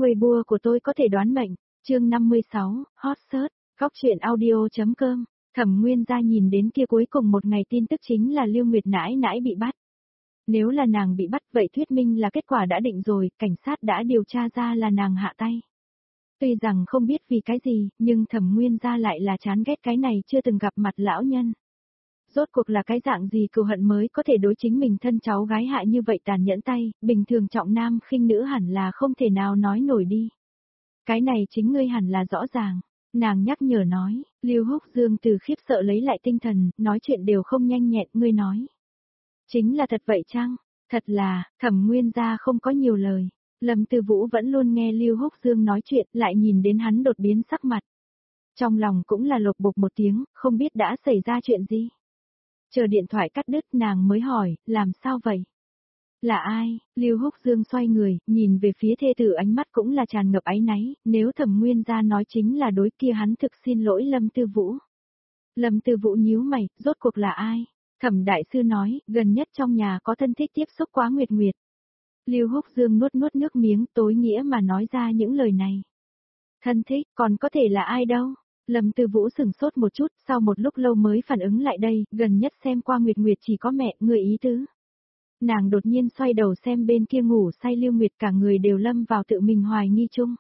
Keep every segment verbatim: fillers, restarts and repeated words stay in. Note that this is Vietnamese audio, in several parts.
Weibo của tôi có thể đoán mệnh, chương năm mươi sáu, hot search, góc truyện audio.com, Thẩm Nguyên Gia nhìn đến kia cuối cùng một ngày tin tức chính là Lưu Nguyệt nãi nãi bị bắt. Nếu là nàng bị bắt vậy thuyết minh là kết quả đã định rồi, cảnh sát đã điều tra ra là nàng hạ tay. Tuy rằng không biết vì cái gì, nhưng Thẩm Nguyên Gia lại là chán ghét cái này chưa từng gặp mặt lão nhân. Rốt cuộc là cái dạng gì cừu hận mới có thể đối chính mình thân cháu gái hại như vậy tàn nhẫn tay, bình thường trọng nam khinh nữ hẳn là không thể nào nói nổi đi. Cái này chính ngươi hẳn là rõ ràng. Nàng nhắc nhở nói, Lưu Húc Dương từ khiếp sợ lấy lại tinh thần, nói chuyện đều không nhanh nhẹn, ngươi nói. Chính là thật vậy chăng? Thật là, Thẩm Nguyên Gia không có nhiều lời. Lâm Tư Vũ vẫn luôn nghe Lưu Húc Dương nói chuyện, lại nhìn đến hắn đột biến sắc mặt. Trong lòng cũng là lột bột một tiếng, không biết đã xảy ra chuyện gì. Chờ điện thoại cắt đứt nàng mới hỏi, làm sao vậy? Là ai? Lưu Húc Dương xoay người, nhìn về phía thê tử ánh mắt cũng là tràn ngập áy náy, nếu Thẩm Nguyên Gia nói chính là đối kia hắn thực xin lỗi Lâm Tư Vũ. Lâm Tư Vũ nhíu mày, rốt cuộc là ai? Thẩm đại sư nói, gần nhất trong nhà có thân thích tiếp xúc quá Nguyệt Nguyệt. Lưu Húc Dương nuốt nuốt nước miếng, tối nghĩa mà nói ra những lời này. Thân thích, còn có thể là ai đâu? Lâm Tư Vũ sửng sốt một chút, sau một lúc lâu mới phản ứng lại đây, gần nhất xem qua Nguyệt Nguyệt chỉ có mẹ, người ý tứ. Nàng đột nhiên xoay đầu xem bên kia ngủ say Lưu Nguyệt, cả người đều lâm vào tự mình hoài nghi chung.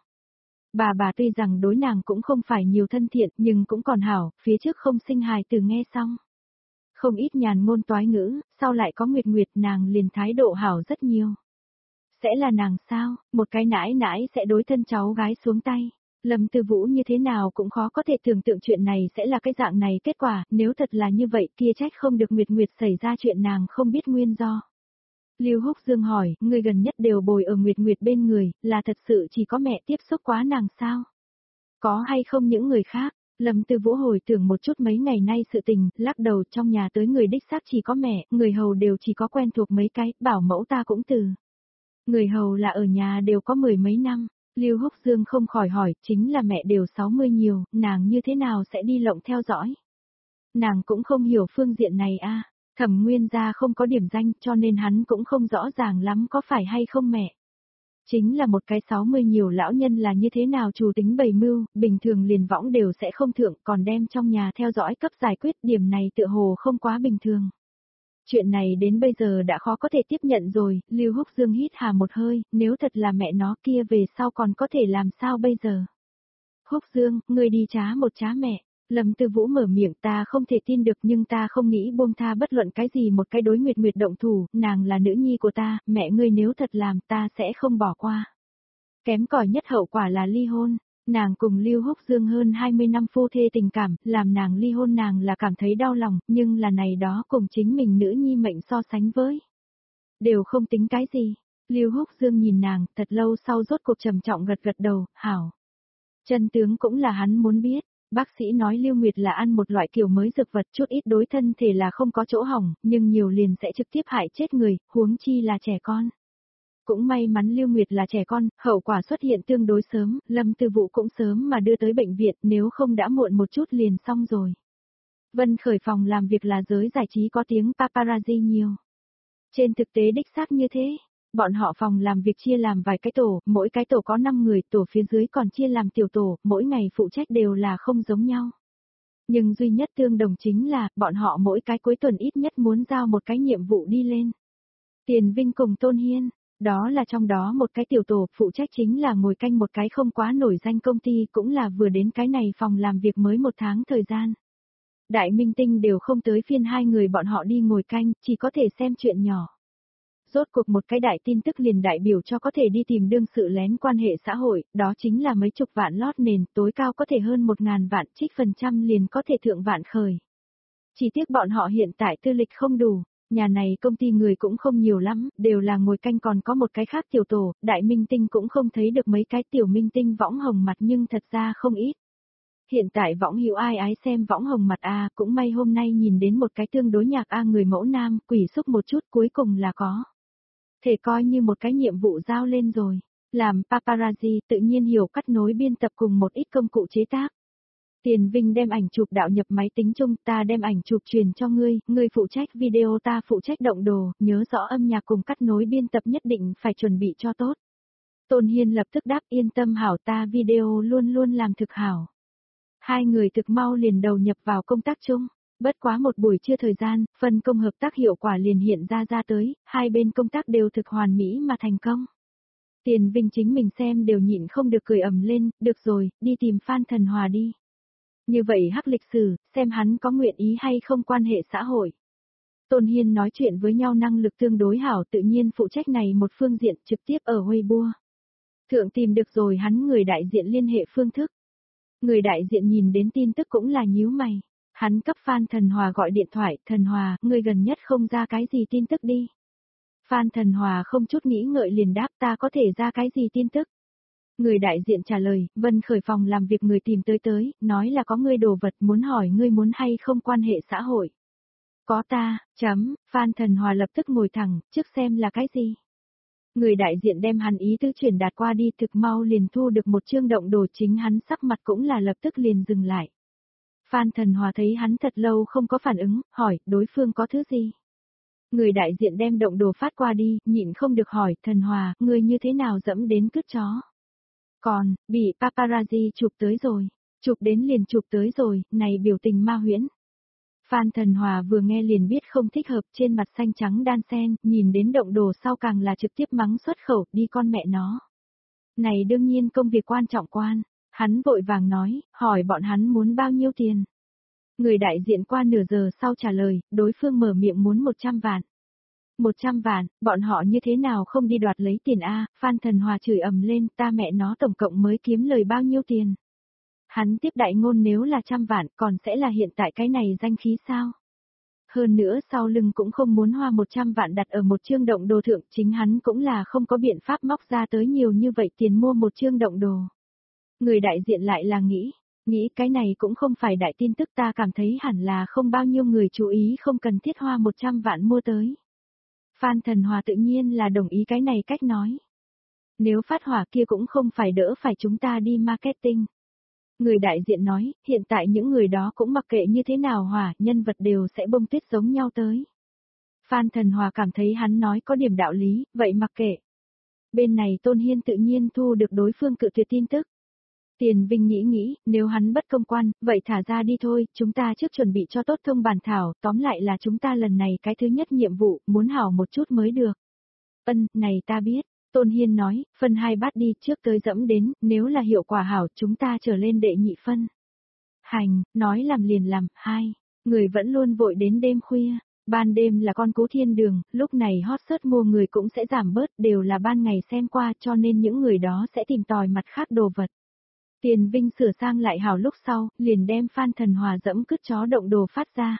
Bà bà tuy rằng đối nàng cũng không phải nhiều thân thiện, nhưng cũng còn hảo, phía trước không sinh hài từ nghe xong. Không ít nhàn ngôn toái ngữ, sau lại có Nguyệt Nguyệt nàng liền thái độ hảo rất nhiều. Sẽ là nàng sao, một cái nãi nãi sẽ đối thân cháu gái xuống tay. Lâm Tư Vũ như thế nào cũng khó có thể tưởng tượng chuyện này sẽ là cái dạng này kết quả, nếu thật là như vậy kia trách không được Nguyệt Nguyệt xảy ra chuyện nàng không biết nguyên do. Lưu Húc Dương hỏi, người gần nhất đều bồi ở Nguyệt Nguyệt bên người, là thật sự chỉ có mẹ tiếp xúc quá nàng sao? Có hay không những người khác? Lâm Tư Vũ hồi tưởng một chút mấy ngày nay sự tình, lắc đầu, trong nhà tới người đích xác chỉ có mẹ, người hầu đều chỉ có quen thuộc mấy cái, bảo mẫu ta cũng từ. Người hầu là ở nhà đều có mười mấy năm. Lưu Húc Dương không khỏi hỏi, chính là mẹ đều sáu mươi nhiều, nàng như thế nào sẽ đi lộng theo dõi? Nàng cũng không hiểu phương diện này a. À. Thẩm Nguyên Gia không có điểm danh cho nên hắn cũng không rõ ràng lắm có phải hay không mẹ. Chính là một cái sáu mươi nhiều lão nhân là như thế nào chủ tính bày mưu, bình thường liền võng đều sẽ không thượng, còn đem trong nhà theo dõi cấp giải quyết, điểm này tựa hồ không quá bình thường. Chuyện này đến bây giờ đã khó có thể tiếp nhận rồi, Lưu Húc Dương hít hà một hơi, nếu thật là mẹ nó kia về sau còn có thể làm sao bây giờ? Húc Dương, ngươi đi trá một trá mẹ. Lâm Tư Vũ mở miệng, ta không thể tin được nhưng ta không nghĩ buông tha bất luận cái gì một cái đối Nguyệt Nguyệt động thủ, nàng là nữ nhi của ta, mẹ ngươi nếu thật làm ta sẽ không bỏ qua. Kém cỏi nhất hậu quả là ly hôn, nàng cùng Lưu Húc Dương hơn hai mươi năm phu thê tình cảm, làm nàng ly hôn nàng là cảm thấy đau lòng, nhưng là này đó cùng chính mình nữ nhi mệnh so sánh với. Đều không tính cái gì, Lưu Húc Dương nhìn nàng, thật lâu sau rốt cuộc trầm trọng gật gật đầu, hảo. Chân tướng cũng là hắn muốn biết. Bác sĩ nói Lưu Nguyệt là ăn một loại kiểu mới dược vật, chút ít đối thân thể là không có chỗ hỏng, nhưng nhiều liền sẽ trực tiếp hại chết người, huống chi là trẻ con. Cũng may mắn Lưu Nguyệt là trẻ con, hậu quả xuất hiện tương đối sớm, Lâm Tư Vũ cũng sớm mà đưa tới bệnh viện, nếu không đã muộn một chút liền xong rồi. Vân Khởi phòng làm việc là giới giải trí có tiếng paparazzi nhiều. Trên thực tế đích xác như thế. Bọn họ phòng làm việc chia làm vài cái tổ, mỗi cái tổ có năm người, tổ phía dưới còn chia làm tiểu tổ, mỗi ngày phụ trách đều là không giống nhau. Nhưng duy nhất tương đồng chính là, bọn họ mỗi cái cuối tuần ít nhất muốn giao một cái nhiệm vụ đi lên. Tiền Vinh cùng Tôn Hiên, đó là trong đó một cái tiểu tổ, phụ trách chính là ngồi canh một cái không quá nổi danh công ty, cũng là vừa đến cái này phòng làm việc mới một tháng thời gian. Đại minh tinh đều không tới phiên hai người bọn họ đi ngồi canh, chỉ có thể xem chuyện nhỏ. Rốt cuộc một cái đại tin tức liền đại biểu cho có thể đi tìm đương sự lén quan hệ xã hội, đó chính là mấy chục vạn lót nền, tối cao có thể hơn một ngàn vạn, trích phần trăm liền có thể thượng vạn khởi. Chỉ tiếc bọn họ hiện tại tư lịch không đủ, nhà này công ty người cũng không nhiều lắm, đều là ngồi canh, còn có một cái khác tiểu tổ, đại minh tinh cũng không thấy được mấy cái tiểu minh tinh võng hồng mặt nhưng thật ra không ít. Hiện tại võng hữu ai ái xem võng hồng mặt a, cũng may hôm nay nhìn đến một cái tương đối nhạc a người mẫu nam, quỷ xúc một chút cuối cùng là có. Thể coi như một cái nhiệm vụ giao lên rồi, làm paparazzi tự nhiên hiểu cắt nối biên tập cùng một ít công cụ chế tác. Tiền Vinh đem ảnh chụp đạo nhập máy tính chung, ta đem ảnh chụp truyền cho ngươi, ngươi phụ trách video ta phụ trách động đồ, nhớ rõ âm nhạc cùng cắt nối biên tập nhất định phải chuẩn bị cho tốt. Tôn Hiên lập tức đáp yên tâm hảo ta video luôn luôn làm thực hảo. Hai người thực mau liền đầu nhập vào công tác chung. Bất quá một buổi trưa thời gian, phân công hợp tác hiệu quả liền hiện ra ra tới, hai bên công tác đều thực hoàn mỹ mà thành công. Tiền Vinh chính mình xem đều nhịn không được cười ầm lên, được rồi, đi tìm Phan Thần Hòa đi. Như vậy hắc lịch sử, xem hắn có nguyện ý hay không quan hệ xã hội. Tôn Hiên nói chuyện với nhau năng lực tương đối hảo tự nhiên phụ trách này một phương diện trực tiếp ở Weibo. Thượng tìm được rồi hắn người đại diện liên hệ phương thức. Người đại diện nhìn đến tin tức cũng là nhíu mày. Hắn cấp Phan Thần Hòa gọi điện thoại, Thần Hòa, người gần nhất không ra cái gì tin tức đi. Phan Thần Hòa không chút nghĩ ngợi liền đáp ta có thể ra cái gì tin tức. Người đại diện trả lời, Vân Khởi phòng làm việc người tìm tới tới, nói là có người đồ vật muốn hỏi ngươi muốn hay không quan hệ xã hội. Có ta, chấm, Phan Thần Hòa lập tức ngồi thẳng, trước xem là cái gì. Người đại diện đem hắn ý tứ truyền đạt qua đi thực mau liền thu được một chương động đồ chính hắn sắc mặt cũng là lập tức liền dừng lại. Phan Thần Hòa thấy hắn thật lâu không có phản ứng, hỏi, đối phương có thứ gì? Người đại diện đem động đồ phát qua đi, nhịn không được hỏi, Thần Hòa, ngươi như thế nào dẫm đến cứt chó? Còn, bị paparazzi chụp tới rồi, chụp đến liền chụp tới rồi, này biểu tình ma huyễn. Phan Thần Hòa vừa nghe liền biết không thích hợp trên mặt xanh trắng đan sen, nhìn đến động đồ sau càng là trực tiếp mắng xuất khẩu, đi con mẹ nó. Này đương nhiên công việc quan trọng quan, hắn vội vàng nói, hỏi bọn hắn muốn bao nhiêu tiền. Người đại diện qua nửa giờ sau trả lời, đối phương mở miệng muốn một trăm vạn. một trăm vạn, bọn họ như thế nào không đi đoạt lấy tiền A, Phan Thần Hòa chửi ầm lên, ta mẹ nó tổng cộng mới kiếm lời bao nhiêu tiền. Hắn tiếp đại ngôn nếu là trăm vạn còn sẽ là hiện tại cái này danh khí sao? Hơn nữa sau lưng cũng không muốn hoa một trăm vạn đặt ở một chương động đồ thượng, chính hắn cũng là không có biện pháp móc ra tới nhiều như vậy tiền mua một chương động đồ. Người đại diện lại là nghĩ, nghĩ cái này cũng không phải đại tin tức ta cảm thấy hẳn là không bao nhiêu người chú ý không cần thiết hoa một trăm vạn mua tới. Phan Thần Hòa tự nhiên là đồng ý cái này cách nói. Nếu phát hỏa kia cũng không phải đỡ phải chúng ta đi marketing. Người đại diện nói, hiện tại những người đó cũng mặc kệ như thế nào hỏa, nhân vật đều sẽ bông tuyết giống nhau tới. Phan Thần Hòa cảm thấy hắn nói có điểm đạo lý, vậy mặc kệ. Bên này Tôn Hiên tự nhiên thu được đối phương cự tuyệt tin tức. Tiền Vinh nghĩ nghĩ, nếu hắn bất công quan, vậy thả ra đi thôi, chúng ta trước chuẩn bị cho tốt thông bản thảo, tóm lại là chúng ta lần này cái thứ nhất nhiệm vụ, muốn hảo một chút mới được. Ân, này ta biết. Tôn Hiên nói, phân hai bát đi trước tới dẫm đến, nếu là hiệu quả hảo chúng ta trở lên đệ nhị phân. Hành, nói làm liền làm, hai, người vẫn luôn vội đến đêm khuya, ban đêm là con cú thiên đường, lúc này hot search mua người cũng sẽ giảm bớt, đều là ban ngày xem qua cho nên những người đó sẽ tìm tòi mặt khác đồ vật. Tiền Vinh sửa sang lại hảo lúc sau, liền đem Phan Thần Hòa dẫm cứt chó động đồ phát ra.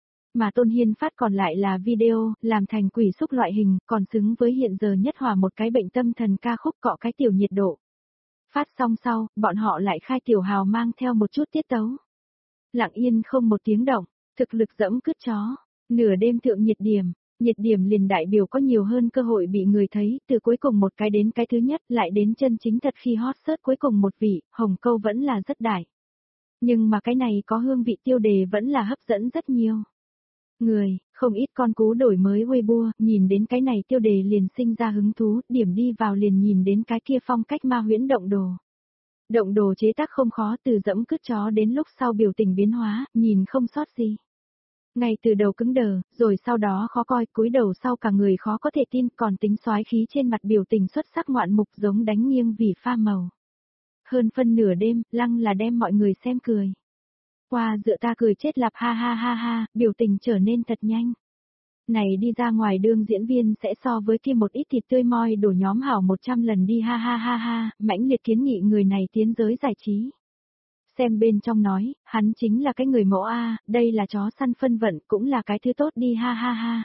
Mà Tôn Hiên phát còn lại là video, làm thành quỷ xúc loại hình, còn xứng với hiện giờ nhất hòa một cái bệnh tâm thần ca khúc cọ cái tiểu nhiệt độ. Phát xong sau, bọn họ lại khai tiểu hào mang theo một chút tiết tấu. Lặng yên không một tiếng động, thực lực dẫm cứt chó, nửa đêm thượng nhiệt điểm, nhiệt điểm liền đại biểu có nhiều hơn cơ hội bị người thấy, từ cuối cùng một cái đến cái thứ nhất lại đến chân chính thật khi hot search cuối cùng một vị, hồng câu vẫn là rất đại. Nhưng mà cái này có hương vị tiêu đề vẫn là hấp dẫn rất nhiều. Người, không ít con cú đổi mới Weibo, nhìn đến cái này tiêu đề liền sinh ra hứng thú, điểm đi vào liền nhìn đến cái kia phong cách ma huyễn động đồ. Động đồ chế tác không khó từ dẫm cứt chó đến lúc sau biểu tình biến hóa, nhìn không sót gì. Ngay từ đầu cứng đờ, rồi sau đó khó coi, cúi đầu sau cả người khó có thể tin, còn tính soái khí trên mặt biểu tình xuất sắc ngoạn mục giống đánh nghiêng vì pha màu. Hơn phân nửa đêm, lăng là đem mọi người xem cười. Qua dựa ta cười chết lạp ha ha ha ha, biểu tình trở nên thật nhanh. Này đi ra ngoài đương diễn viên sẽ so với kia một ít thịt tươi moi đổ nhóm hảo một trăm lần đi ha ha ha ha, mãnh liệt kiến nghị người này tiến giới giải trí. Xem bên trong nói, hắn chính là cái người mẫu A, đây là chó săn phân vận cũng là cái thứ tốt đi ha ha ha.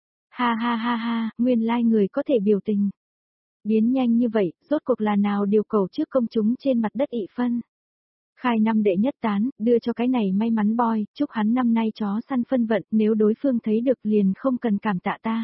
Ha ha ha ha, nguyên lai like người có thể biểu tình. Biến nhanh như vậy, rốt cuộc là nào điều cầu trước công chúng trên mặt đất ị phân. Khai năm đệ nhất tán, đưa cho cái này may mắn boy, chúc hắn năm nay chó săn phân vận, nếu đối phương thấy được liền không cần cảm tạ ta.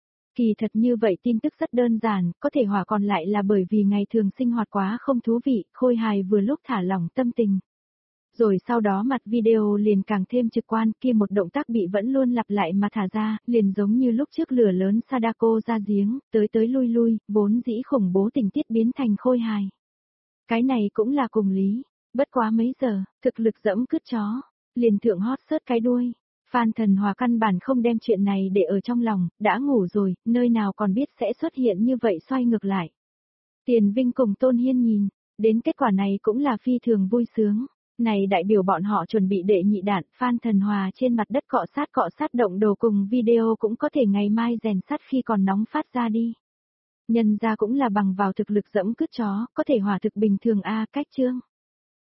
Kỳ thật như vậy tin tức rất đơn giản, có thể hỏa còn lại là bởi vì ngày thường sinh hoạt quá không thú vị, khôi hài vừa lúc thả lỏng tâm tình. Rồi sau đó mặt video liền càng thêm trực quan, kia một động tác bị vẫn luôn lặp lại mà thả ra, liền giống như lúc trước lửa lớn Sadako ra giếng, tới tới lui lui, vốn dĩ khủng bố tình tiết biến thành khôi hài. Cái này cũng là cùng lý, bất quá mấy giờ, thực lực dẫm cứt chó, liền thượng hot search cái đuôi. Phan Thần Hòa căn bản không đem chuyện này để ở trong lòng, đã ngủ rồi, nơi nào còn biết sẽ xuất hiện như vậy xoay ngược lại. Tiền Vinh cùng Tôn Hiên nhìn, đến kết quả này cũng là phi thường vui sướng. Này đại biểu bọn họ chuẩn bị đệ nhị đạn, Phan Thần Hòa trên mặt đất cọ sát cọ sát động đồ cùng video cũng có thể ngày mai rèn sắt khi còn nóng phát ra đi. Nhân ra cũng là bằng vào thực lực dẫm cứt chó, có thể hòa thực bình thường a cách chương.